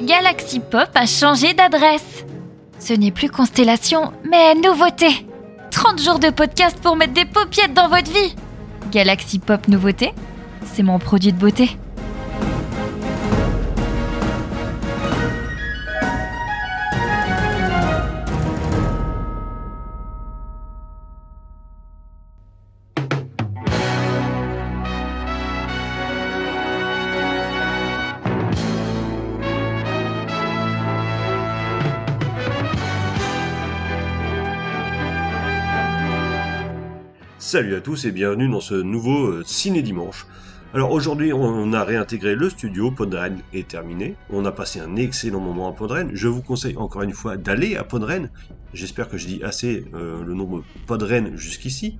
Galaxy Pop a changé d'adresse. Ce n'est plus Constellation, mais Nouveauté. 30 jours de podcast pour mettre des paupiettes dans votre vie. Galaxy Pop Nouveauté, c'est mon produit de beauté. Salut à tous et bienvenue dans ce nouveau Ciné Dimanche. Alors aujourd'hui on a réintégré le studio, Podren est terminé, on a passé un excellent moment à Podren, je vous conseille encore une fois d'aller à Podren, j'espère que je dis assez le nombre Podren jusqu'ici.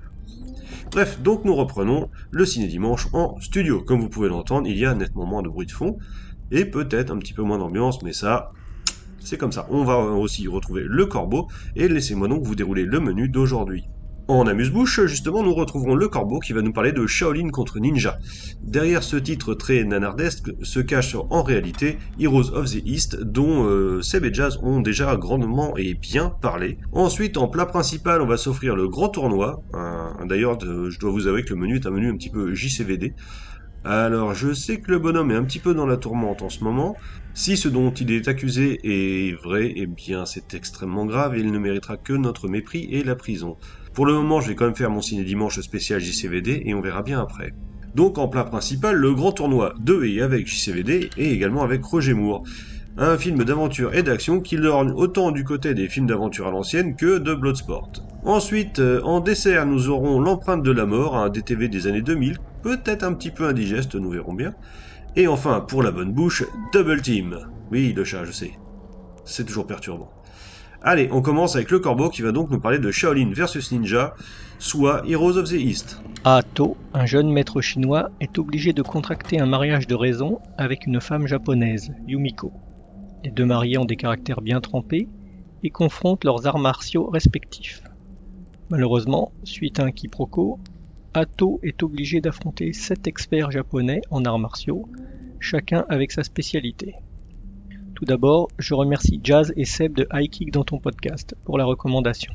Bref, donc nous reprenons le Ciné Dimanche en studio, comme vous pouvez l'entendre, il y a nettement moins de bruit de fond, et peut-être un petit peu moins d'ambiance, mais ça, c'est comme ça. On va aussi retrouver le corbeau, et laissez-moi donc vous dérouler le menu d'aujourd'hui. En amuse-bouche, justement, nous retrouverons le corbeau qui va nous parler de Shaolin contre Ninja. Derrière ce titre très nanardesque se cache en réalité Heroes of the East, dont Seb et Jazz ont déjà grandement et bien parlé. Ensuite, en plat principal, on va s'offrir le grand tournoi. D'ailleurs, je dois vous avouer que le menu est un menu un petit peu JCVD. Alors, je sais que le bonhomme est un petit peu dans la tourmente en ce moment. Si ce dont il est accusé est vrai, eh bien c'est extrêmement grave et il ne méritera que notre mépris et la prison. Pour le moment, je vais quand même faire mon ciné dimanche spécial JCVD et on verra bien après. Donc en plat principal, le grand tournoi de et avec JCVD et également avec Roger Moore. Un film d'aventure et d'action qui lorgne autant du côté des films d'aventure à l'ancienne que de Bloodsport. Ensuite, en dessert, nous aurons L'empreinte de la mort, un DTV des années 2000, peut-être un petit peu indigeste, nous verrons bien. Et enfin, pour la bonne bouche, Double Team. Oui, le chat, je sais. C'est toujours perturbant. Allez, on commence avec le corbeau qui va donc nous parler de Shaolin vs Ninja, soit Heroes of the East. Ato, un jeune maître chinois, est obligé de contracter un mariage de raison avec une femme japonaise, Yumiko. Les deux mariés ont des caractères bien trempés et confrontent leurs arts martiaux respectifs. Malheureusement, suite à un quiproquo, Ato est obligé d'affronter 7 experts japonais en arts martiaux, chacun avec sa spécialité. Tout d'abord, je remercie Jazz et Seb de High Kick dans ton podcast pour la recommandation.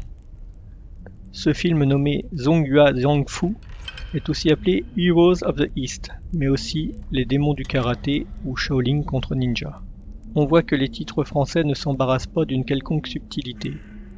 Ce film nommé Zonghua Zhangfu est aussi appelé Heroes of the East, mais aussi Les démons du karaté ou Shaolin contre Ninja. On voit que les titres français ne s'embarrassent pas d'une quelconque subtilité,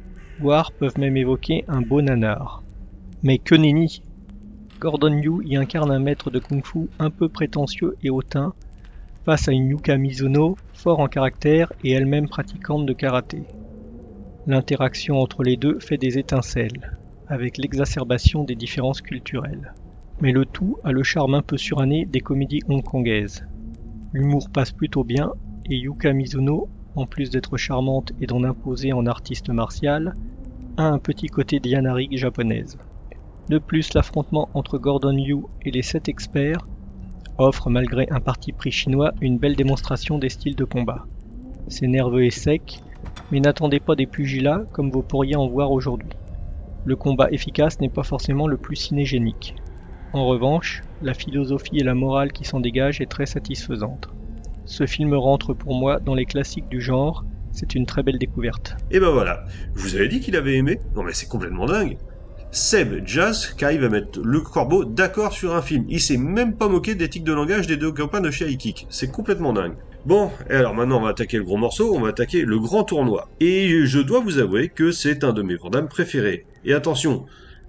voire peuvent même évoquer un beau nanar. Mais que nenni! Gordon Liu y incarne un maître de kung-fu un peu prétentieux et hautain, face à une Yuka Mizuno, fort en caractère et elle-même pratiquante de karaté. L'interaction entre les deux fait des étincelles, avec l'exacerbation des différences culturelles. Mais le tout a le charme un peu suranné des comédies hongkongaises. L'humour passe plutôt bien, et Yuka Mizuno, en plus d'être charmante et d'en imposer en artiste martiale, a un petit côté Diana Rigg japonaise. De plus, l'affrontement entre Gordon Liu et les 7 experts offre, malgré un parti pris chinois, une belle démonstration des styles de combat. C'est nerveux et sec, mais n'attendez pas des pugilats comme vous pourriez en voir aujourd'hui. Le combat efficace n'est pas forcément le plus cinégénique. En revanche, la philosophie et la morale qui s'en dégagent est très satisfaisante. Ce film rentre pour moi dans les classiques du genre, c'est une très belle découverte. Et ben voilà, je vous avais dit qu'il avait aimé. Non mais c'est complètement dingue. Seb, Jazz, qui arrive à mettre le corbeau d'accord sur un film. Il s'est même pas moqué d'éthique de langage des deux copains de chez High Kick. C'est complètement dingue. Bon, et alors maintenant on va attaquer le gros morceau, on va attaquer le grand tournoi. Et je dois vous avouer que c'est un de mes Van Damme préférés. Et attention,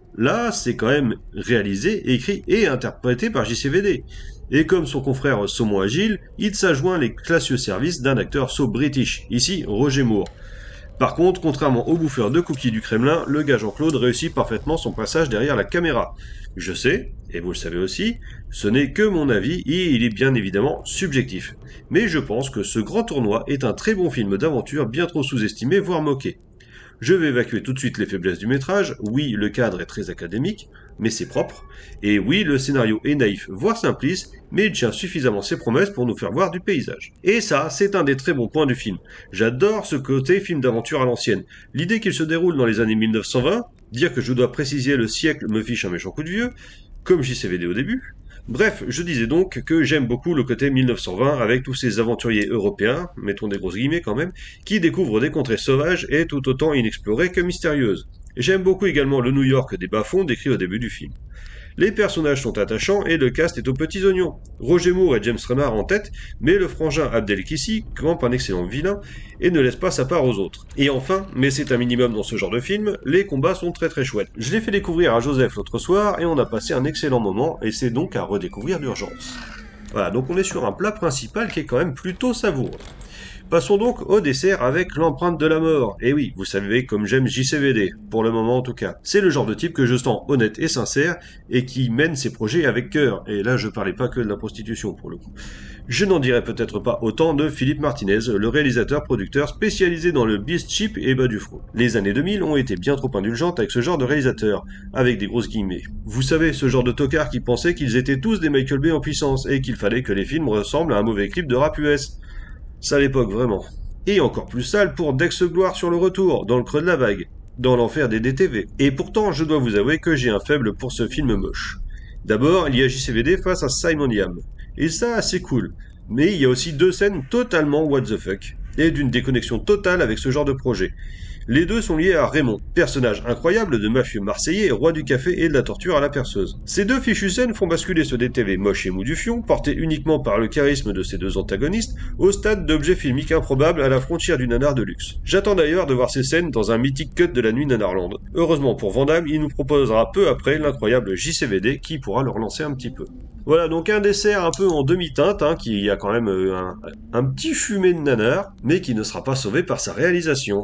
là c'est quand même réalisé, écrit et interprété par JCVD. Et comme son confrère Saumon Agile, il s'adjoint les classieux services d'un acteur british, ici Roger Moore. Par contre, contrairement au bouffeur de cookies du Kremlin, le gars Jean-Claude réussit parfaitement son passage derrière la caméra. Je sais, et vous le savez aussi, ce n'est que mon avis et il est bien évidemment subjectif. Mais je pense que ce grand tournoi est un très bon film d'aventure bien trop sous-estimé, voire moqué. Je vais évacuer tout de suite les faiblesses du métrage. Oui, le cadre est très académique, mais c'est propre. Et oui, le scénario est naïf, voire simpliste, mais il tient suffisamment ses promesses pour nous faire voir du paysage. Et ça, c'est un des très bons points du film. J'adore ce côté film d'aventure à l'ancienne. L'idée qu'il se déroule dans les années 1920, dire que je dois préciser le siècle me fiche un méchant coup de vieux, comme JCVD au début, Bref, je disais donc que j'aime beaucoup le côté 1920 avec tous ces aventuriers européens, mettons des grosses guillemets quand même, qui découvrent des contrées sauvages et tout autant inexplorées que mystérieuses. J'aime beaucoup également le New York des bas-fonds décrit au début du film. Les personnages sont attachants et le cast est aux petits oignons. Roger Moore et James Remar en tête, mais le frangin Abdelkissi campe un excellent vilain et ne laisse pas sa part aux autres. Et enfin, mais c'est un minimum dans ce genre de film, les combats sont très très chouettes. Je l'ai fait découvrir à Joseph l'autre soir et on a passé un excellent moment et c'est donc à redécouvrir d'urgence. Voilà, donc on est sur un plat principal qui est quand même plutôt savoureux. Passons donc au dessert avec l'empreinte de la mort. Et oui, vous savez comme j'aime JCVD, pour le moment en tout cas. C'est le genre de type que je sens honnête et sincère, et qui mène ses projets avec cœur. Et là je parlais pas que de la prostitution pour le coup. Je n'en dirais peut-être pas autant de Philippe Martinez, le réalisateur-producteur spécialisé dans le beast cheap et bas du front. Les années 2000 ont été bien trop indulgentes avec ce genre de réalisateur, avec des grosses guillemets. Vous savez, ce genre de tocards qui pensaient qu'ils étaient tous des Michael Bay en puissance, et qu'il fallait que les films ressemblent à un mauvais clip de rap US. Sale époque, vraiment. Et encore plus sale pour Dex Gloire sur le retour, dans le creux de la vague, dans l'enfer des DTV. Et pourtant, je dois vous avouer que j'ai un faible pour ce film moche. D'abord, il y a JCVD face à Simon Yam. Et ça, c'est cool. Mais il y a aussi deux scènes totalement what the fuck, et d'une déconnexion totale avec ce genre de projet. Les deux sont liés à Raymond, personnage incroyable de mafieux marseillais, roi du café et de la torture à la perceuse. Ces deux fichues scènes font basculer ce DTV moche et mou du fion, porté uniquement par le charisme de ces deux antagonistes, au stade d'objet filmique improbable à la frontière du nanar de luxe. J'attends d'ailleurs de voir ces scènes dans un mythique cut de la nuit Nanarland. Heureusement pour Van Damme, il nous proposera peu après l'incroyable JCVD qui pourra le relancer un petit peu. Voilà, donc un dessert un peu en demi-teinte, qui a quand même un petit fumet de nanar, mais qui ne sera pas sauvé par sa réalisation.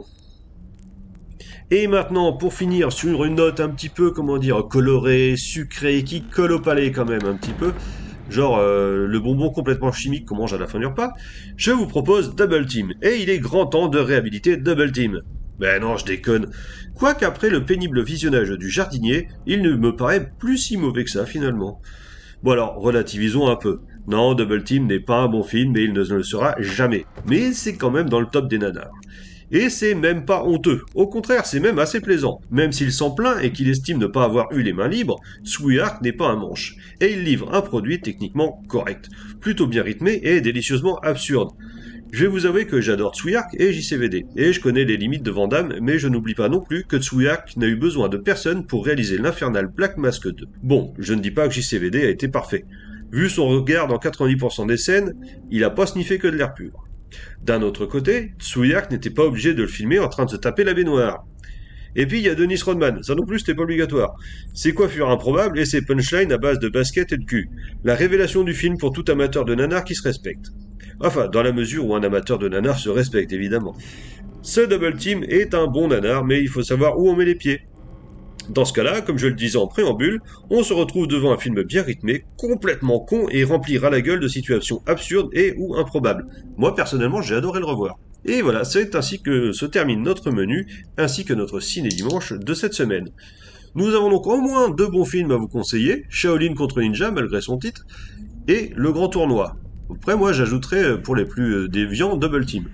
Et maintenant, pour finir sur une note un petit peu, colorée, sucrée, qui colle au palais quand même un petit peu, genre le bonbon complètement chimique qu'on mange à la fin du repas, je vous propose Double Team. Et il est grand temps de réhabiliter Double Team. Ben non, je déconne. Quoique après le pénible visionnage du jardinier, il ne me paraît plus si mauvais que ça finalement. Bon alors, relativisons un peu. Non, Double Team n'est pas un bon film et il ne le sera jamais. Mais c'est quand même dans le top des nanars. Et c'est même pas honteux, au contraire c'est même assez plaisant. Même s'il s'en plaint et qu'il estime ne pas avoir eu les mains libres, Sweetheart n'est pas un manche. Et il livre un produit techniquement correct, plutôt bien rythmé et délicieusement absurde. Je vais vous avouer que j'adore Sweetheart et JCVD, et je connais les limites de Van Damme, mais je n'oublie pas non plus que Sweetheart n'a eu besoin de personne pour réaliser l'infernal Black Mask 2. Bon, je ne dis pas que JCVD a été parfait. Vu son regard dans 90% des scènes, il a pas sniffé que de l'air pur. D'un autre côté, Sweetheart n'était pas obligé de le filmer en train de se taper la baignoire. Et puis il y a Dennis Rodman, ça non plus c'était pas obligatoire. Ses coiffures improbables et ses punchlines à base de basket et de cul. La révélation du film pour tout amateur de nanar qui se respecte. Enfin, dans la mesure où un amateur de nanar se respecte évidemment. Ce Double Team est un bon nanar, mais il faut savoir où on met les pieds. Dans ce cas-là, comme je le disais en préambule, on se retrouve devant un film bien rythmé, complètement con et rempli ras la gueule de situations absurdes et ou improbables. Moi personnellement, j'ai adoré le revoir. Et voilà, c'est ainsi que se termine notre menu, ainsi que notre ciné-dimanche de cette semaine. Nous avons donc au moins deux bons films à vous conseiller, Shaolin contre Ninja malgré son titre, et Le Grand Tournoi. Après moi j'ajouterais pour les plus déviants Double Team.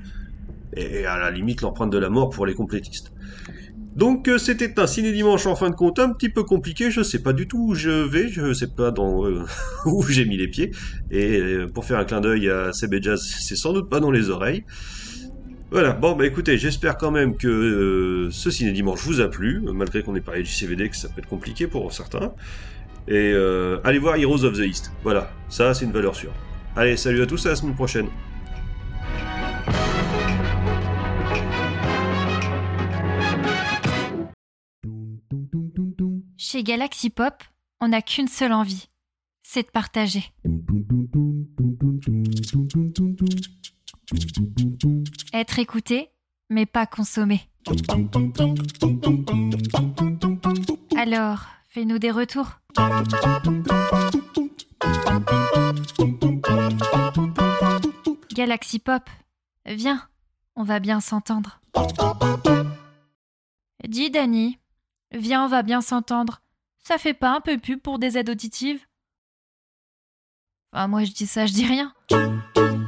Et à la limite l'empreinte de la mort pour les complétistes. Donc c'était un ciné-dimanche en fin de compte un petit peu compliqué, je sais pas du tout où je vais, je sais pas dans où j'ai mis les pieds, et pour faire un clin d'œil à Seb et Jazz, c'est sans doute pas dans les oreilles. Voilà, bon bah écoutez, j'espère quand même que ce ciné-dimanche vous a plu, malgré qu'on ait parlé du CVD, que ça peut être compliqué pour certains. Et allez voir Heroes of the East, voilà, ça c'est une valeur sûre. Allez, salut à tous, à la semaine prochaine. Chez Galaxy Pop, on n'a qu'une seule envie, c'est de partager. Être écouté, mais pas consommé. Alors, fais-nous des retours. Galaxy Pop, viens, on va bien s'entendre. Dis Dani, viens, on va bien s'entendre. Ça fait pas un peu pub pour des aides auditives ? Enfin, moi je dis ça, je dis rien.